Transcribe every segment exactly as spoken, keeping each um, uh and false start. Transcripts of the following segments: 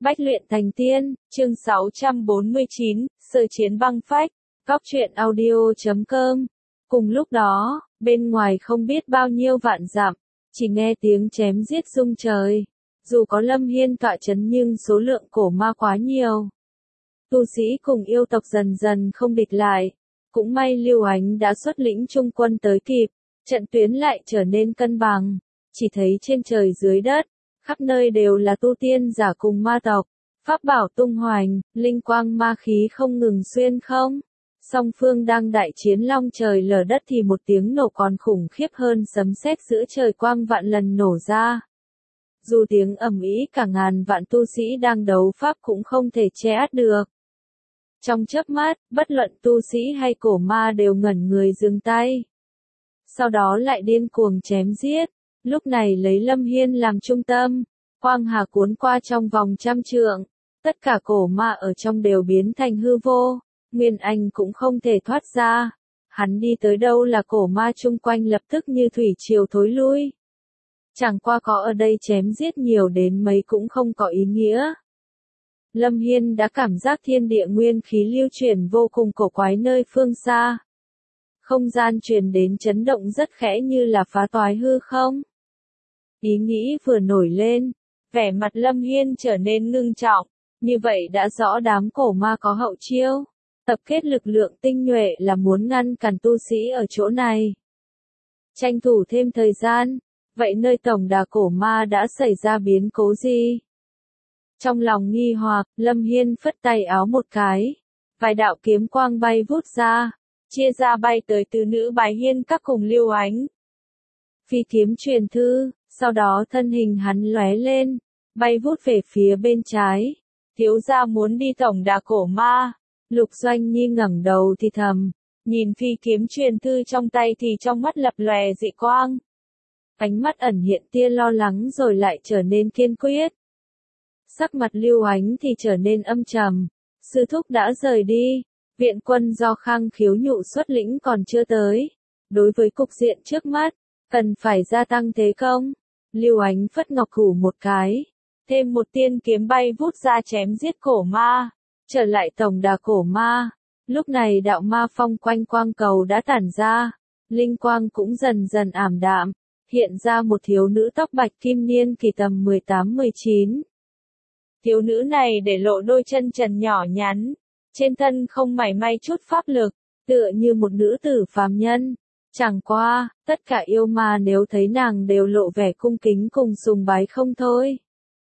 Bách luyện thành tiên, chương sáu trăm bốn mươi chín, Sở chiến băng phách, Cóc truyện audio chấm com. Cùng lúc đó, bên ngoài không biết bao nhiêu vạn dặm, chỉ nghe tiếng chém giết rung trời. Dù có Lâm Hiên tọa chấn nhưng số lượng cổ ma quá nhiều. Tu sĩ cùng yêu tộc dần dần không địch lại. Cũng may Lưu Ánh đã xuất lĩnh trung quân tới kịp, trận tuyến lại trở nên cân bằng. Chỉ thấy trên trời dưới đất, khắp nơi đều là tu tiên giả cùng ma tộc, pháp bảo tung hoành, linh quang ma khí không ngừng xuyên không. Song phương đang đại chiến long trời lở đất thì một tiếng nổ còn khủng khiếp hơn sấm sét giữa trời quang vạn lần nổ ra. Dù tiếng ầm ĩ cả ngàn vạn tu sĩ đang đấu pháp cũng không thể che át được. Trong chớp mắt, bất luận tu sĩ hay cổ ma đều ngẩn người dừng tay. Sau đó lại điên cuồng chém giết. Lúc này lấy Lâm Hiên làm trung tâm, quang hà cuốn qua trong vòng trăm trượng, tất cả cổ ma ở trong đều biến thành hư vô, Nguyên Anh cũng không thể thoát ra. Hắn đi tới đâu là cổ ma chung quanh lập tức như thủy triều thối lui. Chẳng qua có ở đây chém giết nhiều đến mấy cũng không có ý nghĩa. Lâm Hiên đã cảm giác thiên địa nguyên khí lưu chuyển vô cùng cổ quái nơi phương xa. Không gian truyền đến chấn động rất khẽ như là phá toái hư không. Ý nghĩ vừa nổi lên, vẻ mặt Lâm Hiên trở nên ngưng trọng, như vậy đã rõ đám cổ ma có hậu chiêu, tập kết lực lượng tinh nhuệ là muốn ngăn cản tu sĩ ở chỗ này. Tranh thủ thêm thời gian, vậy nơi tổng đà cổ ma đã xảy ra biến cố gì? Trong lòng nghi hoặc, Lâm Hiên phất tay áo một cái, vài đạo kiếm quang bay vút ra, chia ra bay tới từ nữ Bái Hiên các cùng Lưu Ánh. Phi kiếm truyền thư, sau đó thân hình hắn lóe lên, bay vút về phía bên trái. Thiếu gia muốn đi tổng đà cổ ma. Lục Doanh Nhi ngẩng đầu thì thầm, nhìn phi kiếm truyền thư trong tay thì trong mắt lập lòe dị quang. Ánh mắt ẩn hiện tia lo lắng rồi lại trở nên kiên quyết. Sắc mặt Lưu Ánh thì trở nên âm trầm, sư thúc đã rời đi, viện quân do Khang Khiếu Nhụ xuất lĩnh còn chưa tới. Đối với cục diện trước mắt, cần phải gia tăng thế công. Lưu Ánh phất ngọc thủ một cái, thêm một tiên kiếm bay vút ra chém giết cổ ma, trở lại tổng đà cổ ma. Lúc này đạo ma phong quanh quang cầu đã tản ra, linh quang cũng dần dần ảm đạm, hiện ra một thiếu nữ tóc bạch kim niên kỳ tầm mười tám mười chín. Thiếu nữ này để lộ đôi chân trần nhỏ nhắn, trên thân không mảy may chút pháp lực, tựa như một nữ tử phàm nhân. Chẳng qua, tất cả yêu ma nếu thấy nàng đều lộ vẻ cung kính cùng sùng bái không thôi.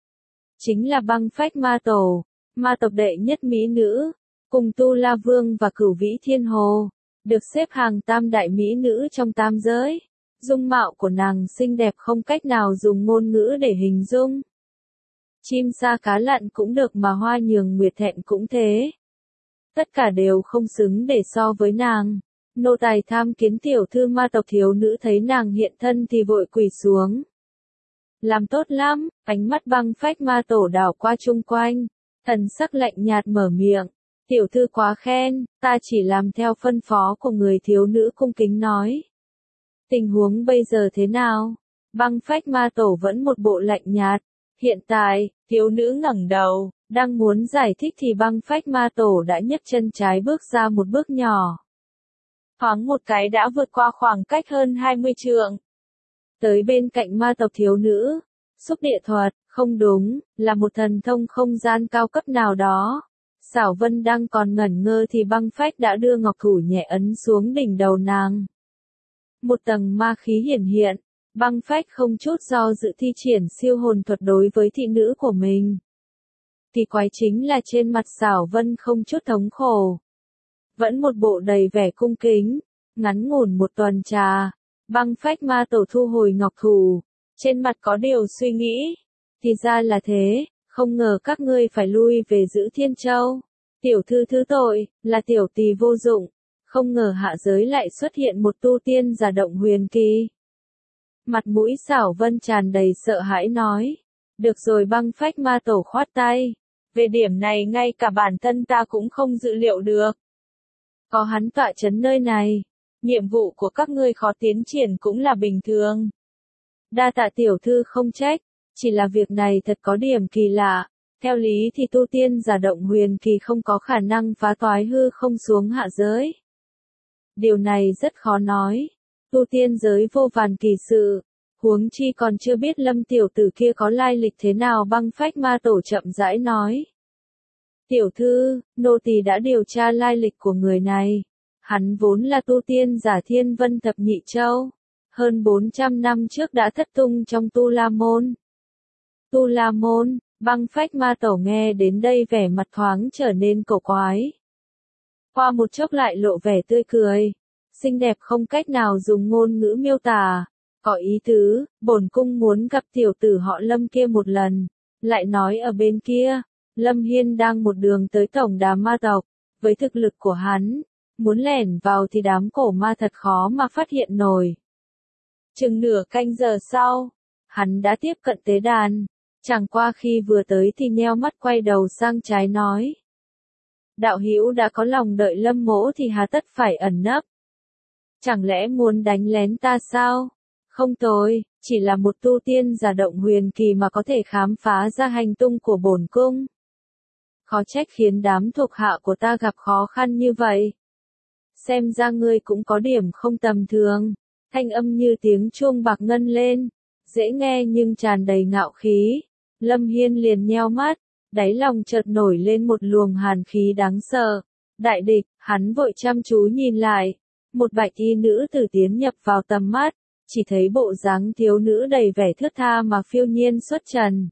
Chính là băng phách ma tổ, ma tộc đệ nhất mỹ nữ, cùng Tu La Vương và Cửu Vĩ Thiên Hồ, được xếp hàng tam đại mỹ nữ trong tam giới. Dung mạo của nàng xinh đẹp không cách nào dùng ngôn ngữ để hình dung. Chim sa cá lặn cũng được mà hoa nhường nguyệt thẹn cũng thế. Tất cả đều không xứng để so với nàng. Nô tài tham kiến tiểu thư ma tộc thiếu nữ thấy nàng hiện thân thì vội quỳ xuống. Làm tốt lắm, ánh mắt băng phách ma tổ đảo qua chung quanh, thần sắc lạnh nhạt mở miệng. Tiểu thư quá khen, ta chỉ làm theo phân phó của người thiếu nữ cung kính nói. Tình huống bây giờ thế nào? Băng phách ma tổ vẫn một bộ lạnh nhạt. Hiện tại, thiếu nữ ngẩng đầu, đang muốn giải thích thì băng phách ma tổ đã nhấc chân trái bước ra một bước nhỏ. Thoáng một cái đã vượt qua khoảng cách hơn hai mươi trượng. Tới bên cạnh ma tộc thiếu nữ, xúc địa thuật, không đúng, là một thần thông không gian cao cấp nào đó. Xảo Vân đang còn ngẩn ngơ thì băng phách đã đưa ngọc thủ nhẹ ấn xuống đỉnh đầu nàng. Một tầng ma khí hiển hiện, băng phách không chút do dự thi triển siêu hồn thuật đối với thị nữ của mình. Kỳ quái chính là trên mặt Xảo Vân không chút thống khổ. Vẫn một bộ đầy vẻ cung kính, ngắn ngủn một tuần trà, băng phách ma tổ thu hồi ngọc thủ, trên mặt có điều suy nghĩ. Thì ra là thế, không ngờ các ngươi phải lui về giữ Thiên Châu. Tiểu thư thứ tội, là tiểu tỳ vô dụng, không ngờ hạ giới lại xuất hiện một tu tiên giả động huyền kỳ. Mặt mũi Xảo Vân tràn đầy sợ hãi nói. Được rồi băng phách ma tổ khoát tay. Về điểm này ngay cả bản thân ta cũng không dự liệu được. Có hắn tọa chấn nơi này, nhiệm vụ của các ngươi khó tiến triển cũng là bình thường. Đa tạ tiểu thư không trách, chỉ là việc này thật có điểm kỳ lạ. Theo lý thì tu tiên giả động huyền kỳ không có khả năng phá toái hư không xuống hạ giới. Điều này rất khó nói. Tu tiên giới vô vàn kỳ sự, huống chi còn chưa biết Lâm tiểu tử kia có lai lịch thế nào. Băng Phách Ma Tổ chậm rãi nói. Tiểu thư, nô tỳ đã điều tra lai lịch của người này. Hắn vốn là tu tiên giả Thiên Vân Thập Nhị Châu. Hơn bốn trăm năm trước đã thất tung trong Tu La Môn. Tu La Môn, Băng Phách Ma Tổ nghe đến đây vẻ mặt thoáng trở nên cổ quái. Qua một chốc lại lộ vẻ tươi cười. Xinh đẹp không cách nào dùng ngôn ngữ miêu tả. Có ý tứ, bổn cung muốn gặp tiểu tử họ Lâm kia một lần. Lại nói ở bên kia, Lâm Hiên đang một đường tới tổng đám ma tộc. Với thực lực của hắn, muốn lẻn vào thì đám cổ ma thật khó mà phát hiện nổi. Chừng nửa canh giờ sau, hắn đã tiếp cận tế đàn. Chẳng qua khi vừa tới thì nheo mắt quay đầu sang trái nói. Đạo hữu đã có lòng đợi Lâm mỗ thì hà tất phải ẩn nấp. Chẳng lẽ muốn đánh lén ta sao? Không tôi, chỉ là một tu tiên giả động huyền kỳ mà có thể khám phá ra hành tung của bổn cung. Khó trách khiến đám thuộc hạ của ta gặp khó khăn như vậy. Xem ra ngươi cũng có điểm không tầm thường. Thanh âm như tiếng chuông bạc ngân lên, dễ nghe nhưng tràn đầy ngạo khí. Lâm Hiên liền nheo mắt, đáy lòng chợt nổi lên một luồng hàn khí đáng sợ. Đại địch, hắn vội chăm chú nhìn lại. Một bạch y nữ tử tiến nhập vào tầm mắt, chỉ thấy bộ dáng thiếu nữ đầy vẻ thướt tha mà phiêu nhiên xuất trần.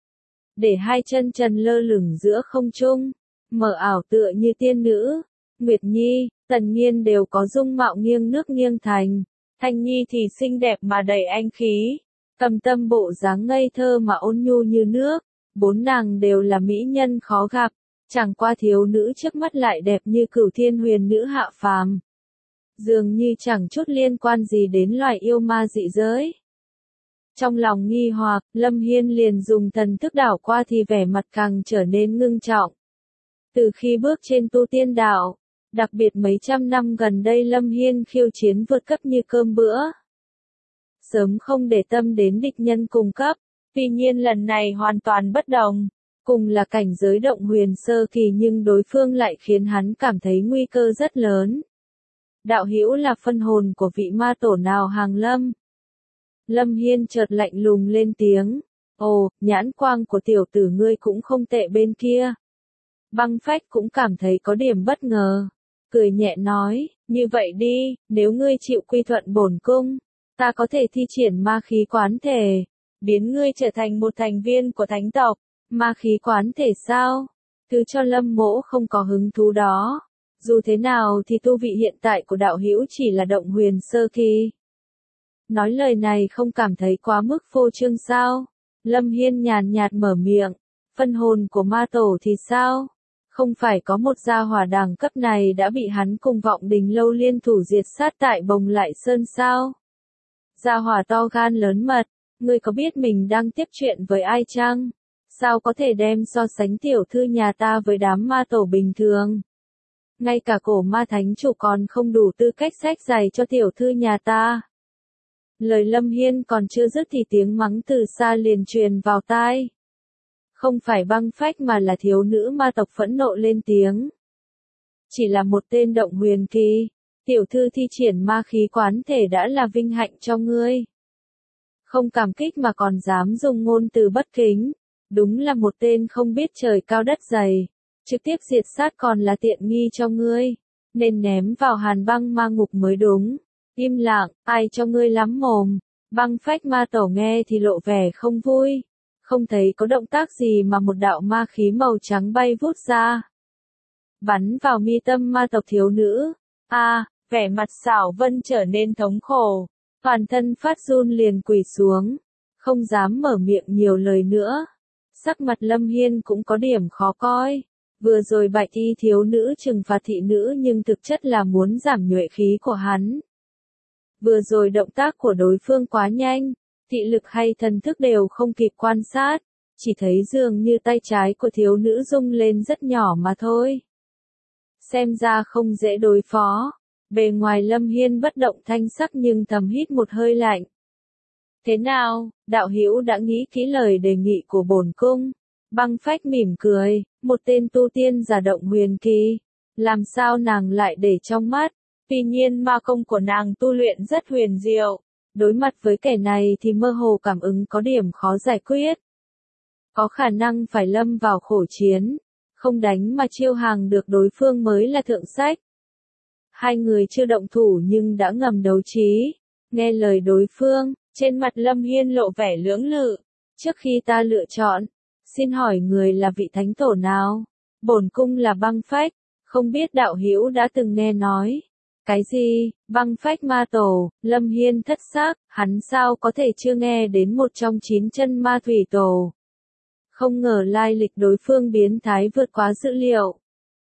Để hai chân trần lơ lửng giữa không trung, mờ ảo tựa như tiên nữ. Nguyệt Nhi, Tần Nhiên đều có dung mạo nghiêng nước nghiêng thành. Thanh Nhi thì xinh đẹp mà đầy anh khí. Cầm Tâm bộ dáng ngây thơ mà ôn nhu như nước. Bốn nàng đều là mỹ nhân khó gặp. Chẳng qua thiếu nữ trước mắt lại đẹp như cửu thiên huyền nữ hạ phàm. Dường như chẳng chút liên quan gì đến loài yêu ma dị giới. Trong lòng nghi hoặc, Lâm Hiên liền dùng thần thức đảo qua thì vẻ mặt càng trở nên ngưng trọng. Từ khi bước trên tu tiên đạo, đặc biệt mấy trăm năm gần đây Lâm Hiên khiêu chiến vượt cấp như cơm bữa. Sớm không để tâm đến địch nhân cùng cấp, tuy nhiên lần này hoàn toàn bất đồng. Cùng là cảnh giới động huyền sơ kỳ nhưng đối phương lại khiến hắn cảm thấy nguy cơ rất lớn. Đạo hữu là phân hồn của vị ma tổ nào hàng lâm? Lâm Hiên chợt lạnh lùng lên tiếng. Ồ, nhãn quang của tiểu tử ngươi cũng không tệ bên kia. Băng Phách cũng cảm thấy có điểm bất ngờ. Cười nhẹ nói, như vậy đi, nếu ngươi chịu quy thuận bổn cung, ta có thể thi triển ma khí quán thể, biến ngươi trở thành một thành viên của thánh tộc. Ma khí quán thể sao? Thứ cho Lâm mỗ không có hứng thú đó. Dù thế nào thì tu vị hiện tại của đạo hữu chỉ là động huyền sơ kỳ. Nói lời này không cảm thấy quá mức phô trương sao? Lâm Hiên nhàn nhạt mở miệng. Phân hồn của ma tổ thì sao? Không phải có một gia hỏa đẳng cấp này đã bị hắn cùng vọng đình lâu liên thủ diệt sát tại Bồng Lại Sơn sao? Gia hỏa to gan lớn mật, ngươi có biết mình đang tiếp chuyện với ai chăng? Sao có thể đem so sánh tiểu thư nhà ta với đám ma tổ bình thường? Ngay cả cổ ma thánh chủ còn không đủ tư cách xách giày cho tiểu thư nhà ta. Lời Lâm Hiên còn chưa dứt thì tiếng mắng từ xa liền truyền vào tai. Không phải Băng Phách mà là thiếu nữ ma tộc phẫn nộ lên tiếng. Chỉ là một tên động huyền kỳ, tiểu thư thi triển ma khí quán thể đã là vinh hạnh cho ngươi. Không cảm kích mà còn dám dùng ngôn từ bất kính, đúng là một tên không biết trời cao đất dày. Trực tiếp diệt sát còn là tiện nghi cho ngươi, nên ném vào hàn băng ma ngục mới đúng. Im lặng, ai cho ngươi lắm mồm. Băng Phách ma tổ nghe thì lộ vẻ không vui. Không thấy có động tác gì mà một đạo ma khí màu trắng bay vút ra. Bắn vào mi tâm ma tộc thiếu nữ. A, à, vẻ mặt xảo vân trở nên thống khổ. Toàn thân phát run liền quỳ xuống. Không dám mở miệng nhiều lời nữa. Sắc mặt Lâm Hiên cũng có điểm khó coi. Vừa rồi bạch y thiếu nữ trừng phạt thị nữ nhưng thực chất là muốn giảm nhuệ khí của hắn. Vừa rồi động tác của đối phương quá nhanh, thị lực hay thần thức đều không kịp quan sát, chỉ thấy dường như tay trái của thiếu nữ rung lên rất nhỏ mà thôi. Xem ra không dễ đối phó, bề ngoài Lâm Hiên bất động thanh sắc nhưng thầm hít một hơi lạnh. Thế nào, đạo hữu đã nghĩ kỹ lời đề nghị của bổn cung? Băng Phách mỉm cười, một tên tu tiên giả động huyền kỳ. Làm sao nàng lại để trong mắt? Tuy nhiên ma công của nàng tu luyện rất huyền diệu. Đối mặt với kẻ này thì mơ hồ cảm ứng có điểm khó giải quyết. Có khả năng phải lâm vào khổ chiến. Không đánh mà chiêu hàng được đối phương mới là thượng sách. Hai người chưa động thủ nhưng đã ngầm đấu trí. Nghe lời đối phương, trên mặt Lâm Hiên lộ vẻ lưỡng lự. Trước khi ta lựa chọn, xin hỏi người là vị thánh tổ nào? Bổn cung là Băng Phách, không biết đạo hữu đã từng nghe nói. Cái gì? Băng Phách ma tổ? Lâm Hiên thất xác, hắn sao có thể chưa nghe đến một trong chín chân ma thủy tổ. Không ngờ lai lịch đối phương biến thái vượt quá dữ liệu.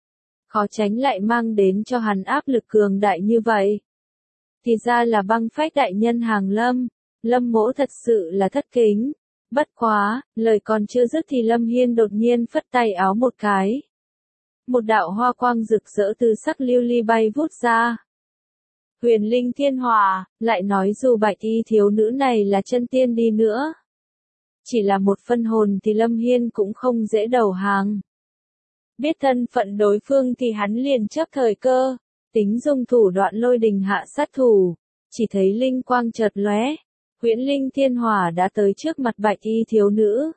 Khó tránh lại mang đến cho hắn áp lực cường đại như vậy. Thì ra là Băng Phách đại nhân hàng Lâm. Lâm mỗ thật sự là thất kính. Bất quá, lời còn chưa dứt thì Lâm Hiên đột nhiên phất tay áo một cái. Một đạo hoa quang rực rỡ từ sắc lưu ly bay vút ra. Huyền linh thiên hỏa, lại nói dù bạch y thiếu nữ này là chân tiên đi nữa. Chỉ là một phân hồn thì Lâm Hiên cũng không dễ đầu hàng. Biết thân phận đối phương thì hắn liền chấp thời cơ, tính dùng thủ đoạn lôi đình hạ sát thủ. Chỉ thấy linh quang chợt lóe, huyễn linh thiên hỏa đã tới trước mặt bạch y thiếu nữ.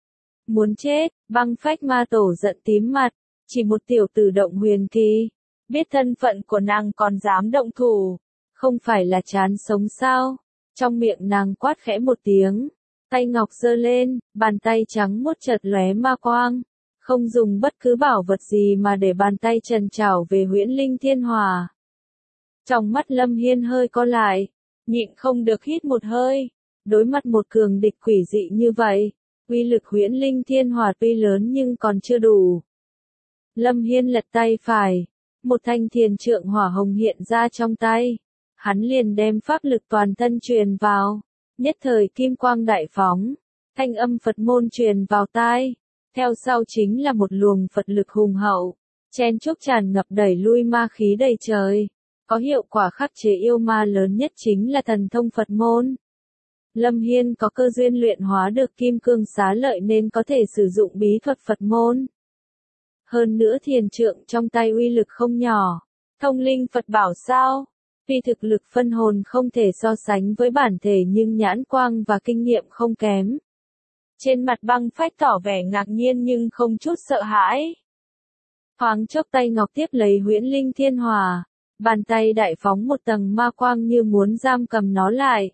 Muốn chết, Băng Phách ma tổ giận tím mặt, chỉ một tiểu tử động huyền kỳ. Biết thân phận của nàng còn dám động thủ, không phải là chán sống sao? Trong miệng nàng quát khẽ một tiếng, tay ngọc giơ lên, bàn tay trắng muốt chợt lóe ma quang, không dùng bất cứ bảo vật gì mà để bàn tay trần trảo về huyễn linh thiên hỏa. Trong mắt Lâm Hiên hơi co lại, nhịn không được hít một hơi, đối mặt một cường địch quỷ dị như vậy, uy lực huyễn linh thiên hỏa tuy lớn nhưng còn chưa đủ. Lâm Hiên lật tay phải, một thanh thiền trượng hỏa hồng hiện ra trong tay, hắn liền đem pháp lực toàn thân truyền vào, nhất thời kim quang đại phóng, thanh âm Phật môn truyền vào tai, theo sau chính là một luồng Phật lực hùng hậu, chen chúc tràn ngập đẩy lui ma khí đầy trời, có hiệu quả khắc chế yêu ma lớn nhất chính là thần thông Phật môn. Lâm Hiên có cơ duyên luyện hóa được kim cương xá lợi nên có thể sử dụng bí thuật Phật môn. Hơn nữa thiền trượng trong tay uy lực không nhỏ, thông linh Phật bảo sao? Tuy thực lực phân hồn không thể so sánh với bản thể nhưng nhãn quang và kinh nghiệm không kém. Trên mặt Băng Phách tỏ vẻ ngạc nhiên nhưng không chút sợ hãi. Thoáng chốc tay ngọc tiếp lấy huyễn linh thiên hỏa, bàn tay đại phóng một tầng ma quang như muốn giam cầm nó lại.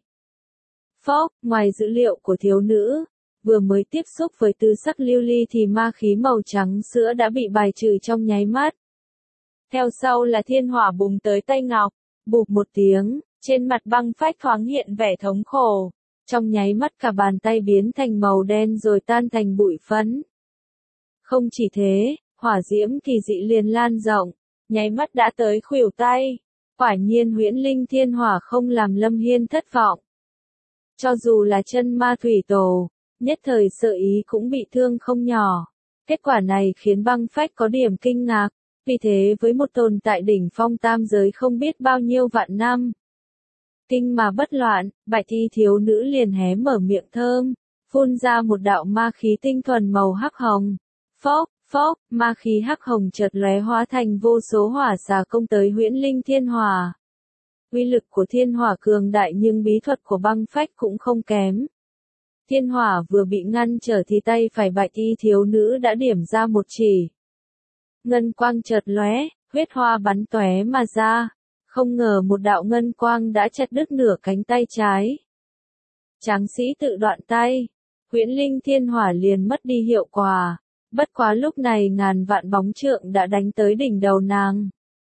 Phốc, ngoài dữ liệu của thiếu nữ, vừa mới tiếp xúc với tư sắc lưu ly thì ma khí màu trắng sữa đã bị bài trừ trong nháy mắt. Theo sau là thiên hỏa bùng tới tay ngọc, bụp một tiếng, trên mặt Băng Phách thoáng hiện vẻ thống khổ. Trong nháy mắt cả bàn tay biến thành màu đen rồi tan thành bụi phấn. Không chỉ thế, hỏa diễm kỳ dị liền lan rộng, nháy mắt đã tới khuỷu tay. Quả nhiên huyễn linh thiên hỏa không làm Lâm Hiên thất vọng. Cho dù là chân ma thủy tổ, nhất thời sợ ý cũng bị thương không nhỏ. Kết quả này khiến Băng Phách có điểm kinh ngạc, vì thế với một tồn tại đỉnh phong tam giới không biết bao nhiêu vạn năm. Kinh mà bất loạn, bạch y thiếu nữ liền hé mở miệng thơm, phun ra một đạo ma khí tinh thuần màu hắc hồng. Phốc, phốc, ma khí hắc hồng chợt lóe hóa thành vô số hỏa xà công tới huyễn linh thiên hỏa. Uy lực của thiên hỏa cường đại nhưng bí thuật của Băng Phách cũng không kém. Thiên hỏa vừa bị ngăn trở thì tay phải bạch y thiếu nữ đã điểm ra một chỉ. Ngân quang chợt lóe, huyết hoa bắn tóe mà ra. Không ngờ một đạo ngân quang đã chặt đứt nửa cánh tay trái. Tráng sĩ tự đoạn tay, huyễn linh thiên hỏa liền mất đi hiệu quả. Bất quá lúc này ngàn vạn bóng trượng đã đánh tới đỉnh đầu nàng.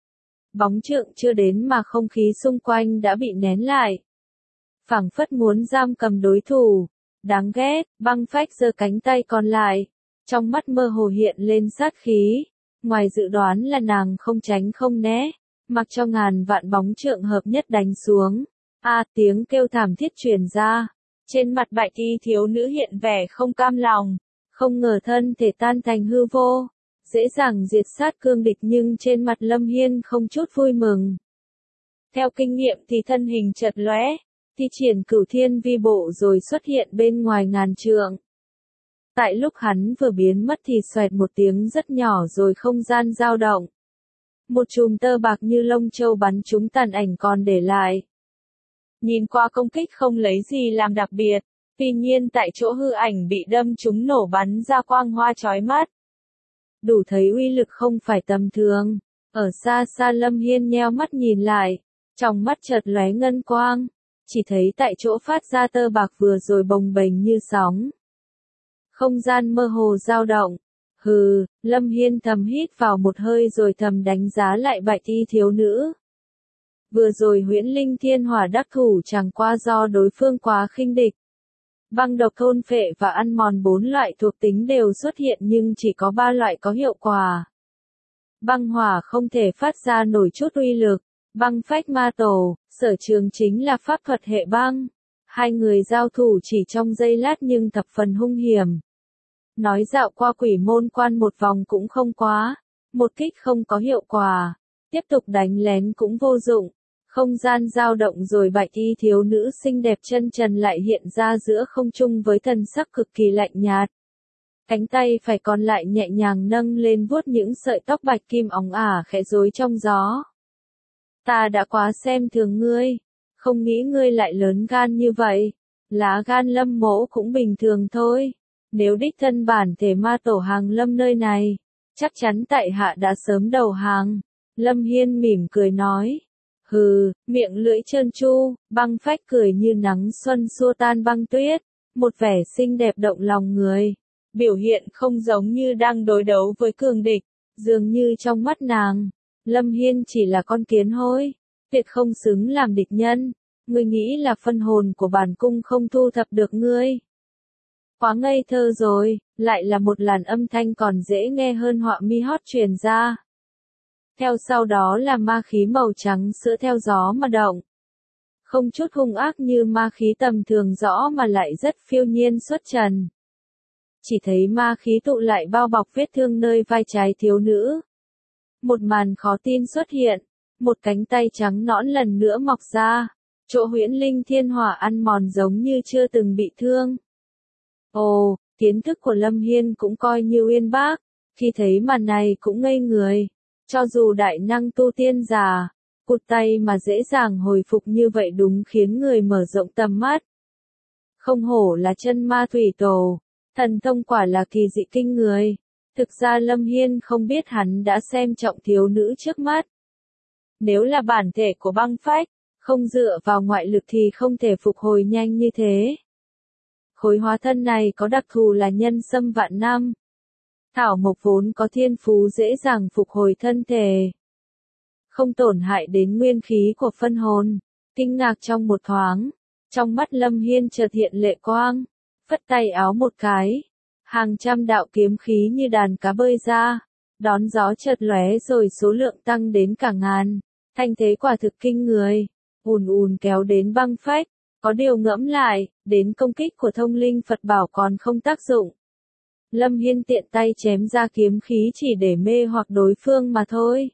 Bóng trượng chưa đến mà không khí xung quanh đã bị nén lại. Phảng phất muốn giam cầm đối thủ. Đáng ghét, Băng Phách giơ cánh tay còn lại. Trong mắt mơ hồ hiện lên sát khí. Ngoài dự đoán là nàng không tránh không né. Mặc cho ngàn vạn bóng trượng hợp nhất đánh xuống. A à, tiếng kêu thảm thiết truyền ra. Trên mặt bạch y thiếu nữ hiện vẻ không cam lòng. Không ngờ thân thể tan thành hư vô. Dễ dàng diệt sát cương địch nhưng trên mặt Lâm Hiên không chút vui mừng. Theo kinh nghiệm thì thân hình chợt lóe, thi triển cửu thiên vi bộ rồi xuất hiện bên ngoài ngàn trượng. Tại lúc hắn vừa biến mất thì xoẹt một tiếng rất nhỏ rồi không gian dao động. Một chùm tơ bạc như lông châu bắn trúng tàn ảnh còn để lại. Nhìn qua công kích không lấy gì làm đặc biệt, tuy nhiên tại chỗ hư ảnh bị đâm trúng nổ bắn ra quang hoa chói mắt. Đủ thấy uy lực không phải tầm thường. Ở xa xa Lâm Hiên nheo mắt nhìn lại, trong mắt chợt lóe ngân quang, chỉ thấy tại chỗ phát ra tơ bạc vừa rồi bồng bềnh như sóng. Không gian mơ hồ dao động. Hừ, Lâm Hiên thầm hít vào một hơi rồi thầm đánh giá lại bạch y thiếu nữ. Vừa rồi huyễn linh thiên hỏa đắc thủ chẳng qua do đối phương quá khinh địch. Băng độc thôn phệ và ăn mòn bốn loại thuộc tính đều xuất hiện nhưng chỉ có ba loại có hiệu quả. Băng hỏa không thể phát ra nổi chút uy lực. Băng phách ma tổ, sở trường chính là pháp thuật hệ băng. Hai người giao thủ chỉ trong giây lát nhưng thập phần hung hiểm. Nói dạo qua quỷ môn quan một vòng cũng không quá. Một kích không có hiệu quả. Tiếp tục đánh lén cũng vô dụng. Không gian dao động rồi bạch y thiếu nữ xinh đẹp chân trần lại hiện ra giữa không trung với thần sắc cực kỳ lạnh nhạt. Cánh tay phải còn lại nhẹ nhàng nâng lên vuốt những sợi tóc bạch kim óng ả khẽ rối trong gió. Ta đã quá xem thường ngươi, không nghĩ ngươi lại lớn gan như vậy. Lá gan Lâm mỗ cũng bình thường thôi. Nếu đích thân bản thể ma tổ hàng Lâm nơi này, chắc chắn tại hạ đã sớm đầu hàng. Lâm Hiên mỉm cười nói. Hừ, miệng lưỡi trơn tru, băng phách cười như nắng xuân xua tan băng tuyết, một vẻ xinh đẹp động lòng người. Biểu hiện không giống như đang đối đấu với cường địch, dường như trong mắt nàng, Lâm Hiên chỉ là con kiến hôi, tuyệt không xứng làm địch nhân. Ngươi nghĩ là phân hồn của bản cung không thu thập được ngươi. Quá ngây thơ rồi, lại là một làn âm thanh còn dễ nghe hơn họa mi hót truyền ra. Theo sau đó là ma khí màu trắng sữa theo gió mà động. Không chút hung ác như ma khí tầm thường rõ mà lại rất phiêu nhiên xuất trần. Chỉ thấy ma khí tụ lại bao bọc vết thương nơi vai trái thiếu nữ. Một màn khó tin xuất hiện, một cánh tay trắng nõn lần nữa mọc ra, chỗ huyễn linh thiên hỏa ăn mòn giống như chưa từng bị thương. Ồ, kiến thức của Lâm Hiên cũng coi như uyên bác, khi thấy màn này cũng ngây người. Cho dù đại năng tu tiên già, cụt tay mà dễ dàng hồi phục như vậy đúng khiến người mở rộng tầm mắt. Không hổ là chân ma thủy tổ, thần thông quả là kỳ dị kinh người. Thực ra Lâm Hiên không biết hắn đã xem trọng thiếu nữ trước mắt. Nếu là bản thể của băng phách, không dựa vào ngoại lực thì không thể phục hồi nhanh như thế. Khối hóa thân này có đặc thù là nhân sâm vạn năm. Thảo mộc vốn có thiên phú dễ dàng phục hồi thân thể, không tổn hại đến nguyên khí của phân hồn. Kinh ngạc trong một thoáng, trong mắt Lâm Hiên chợt hiện lệ quang, phất tay áo một cái, hàng trăm đạo kiếm khí như đàn cá bơi ra, đón gió chợt lóe rồi số lượng tăng đến cả ngàn, thanh thế quả thực kinh người, ùn ùn kéo đến băng phách. Có điều ngẫm lại, đến công kích của thông linh Phật bảo còn không tác dụng. Lâm Hiên tiện tay chém ra kiếm khí chỉ để mê hoặc đối phương mà thôi.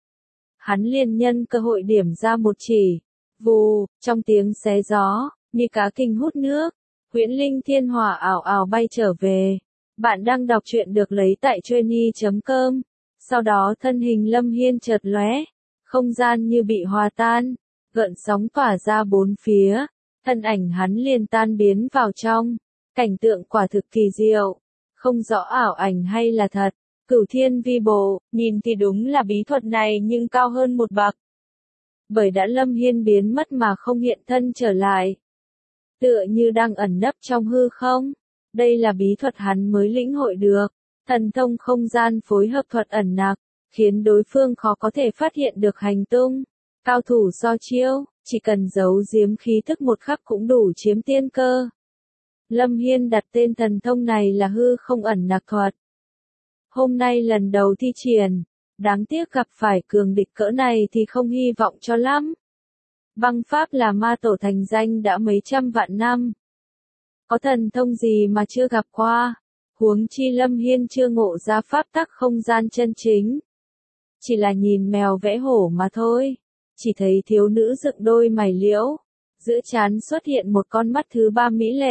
Hắn liền nhân cơ hội điểm ra một chỉ. Vù, trong tiếng xé gió, như cá kinh hút nước, huyễn linh thiên hỏa ảo ảo bay trở về. Bạn đang đọc truyện được lấy tại Trainy chấm com. Sau đó thân hình Lâm Hiên chợt lóe, không gian như bị hòa tan, gợn sóng tỏa ra bốn phía, thân ảnh hắn liền tan biến vào trong. Cảnh tượng quả thực kỳ diệu. Không rõ ảo ảnh hay là thật, cửu thiên vi bộ, nhìn thì đúng là bí thuật này nhưng cao hơn một bậc. Bởi đã Lâm Hiên biến mất mà không hiện thân trở lại. Tựa như đang ẩn nấp trong hư không. Đây là bí thuật hắn mới lĩnh hội được. Thần thông không gian phối hợp thuật ẩn nặc, khiến đối phương khó có thể phát hiện được hành tung. Cao thủ so chiêu, chỉ cần giấu giếm khí thức một khắc cũng đủ chiếm tiên cơ. Lâm Hiên đặt tên thần thông này là hư không ẩn nặc thuật. Hôm nay lần đầu thi triển, đáng tiếc gặp phải cường địch cỡ này thì không hy vọng cho lắm. Băng pháp là ma tổ thành danh đã mấy trăm vạn năm. Có thần thông gì mà chưa gặp qua, huống chi Lâm Hiên chưa ngộ ra pháp tắc không gian chân chính. Chỉ là nhìn mèo vẽ hổ mà thôi, chỉ thấy thiếu nữ dựng đôi mày liễu, giữa trán xuất hiện một con mắt thứ ba mỹ lệ.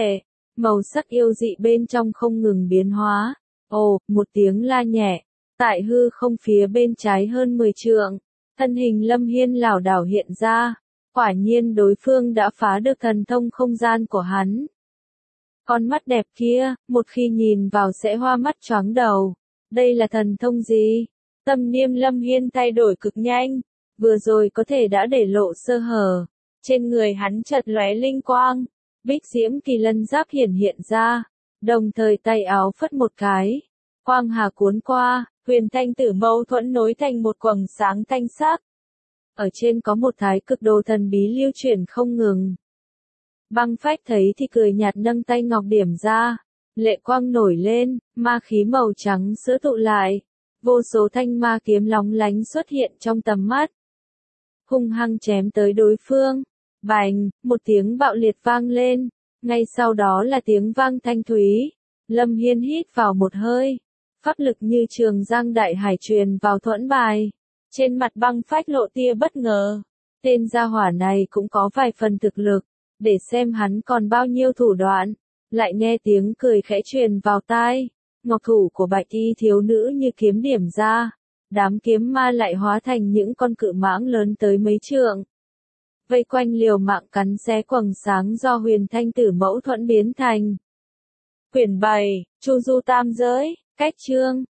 màu sắc yêu dị bên trong không ngừng biến hóa. Ồ, một tiếng la nhẹ, tại hư không phía bên trái hơn mười trượng, thân hình Lâm Hiên lảo đảo hiện ra, quả nhiên đối phương đã phá được thần thông không gian của hắn. Con mắt đẹp kia, một khi nhìn vào sẽ hoa mắt choáng đầu. Đây là thần thông gì? Tâm niệm Lâm Hiên thay đổi cực nhanh, vừa rồi có thể đã để lộ sơ hở. Trên người hắn chợt lóe linh quang, bích diễm kỳ lân giáp hiển hiện ra, đồng thời tay áo phất một cái, quang hà cuốn qua, huyền thanh tử mâu thuẫn nối thành một quầng sáng thanh sắc. Ở trên có một thái cực đồ thần bí lưu chuyển không ngừng. Băng Phách thấy thì cười nhạt nâng tay ngọc điểm ra, lệ quang nổi lên, ma khí màu trắng sữa tụ lại, vô số thanh ma kiếm lóng lánh xuất hiện trong tầm mắt. Hung hăng chém tới đối phương, bành, một tiếng bạo liệt vang lên, ngay sau đó là tiếng vang thanh thúy. Lâm Hiên hít vào một hơi, pháp lực như trường giang đại hải truyền vào thuẫn bài. Trên mặt Băng Phách lộ tia bất ngờ, tên gia hỏa này cũng có vài phần thực lực, để xem hắn còn bao nhiêu thủ đoạn. Lại nghe tiếng cười khẽ truyền vào tai, ngọc thủ của bạch y thiếu nữ như kiếm điểm ra, đám kiếm ma lại hóa thành những con cự mãng lớn tới mấy trượng. Vây quanh liều mạng cắn xé quầng sáng do huyền thanh tử mẫu thuẫn biến thành. Quyển bảy, Chu Du Tam Giới, cách chương.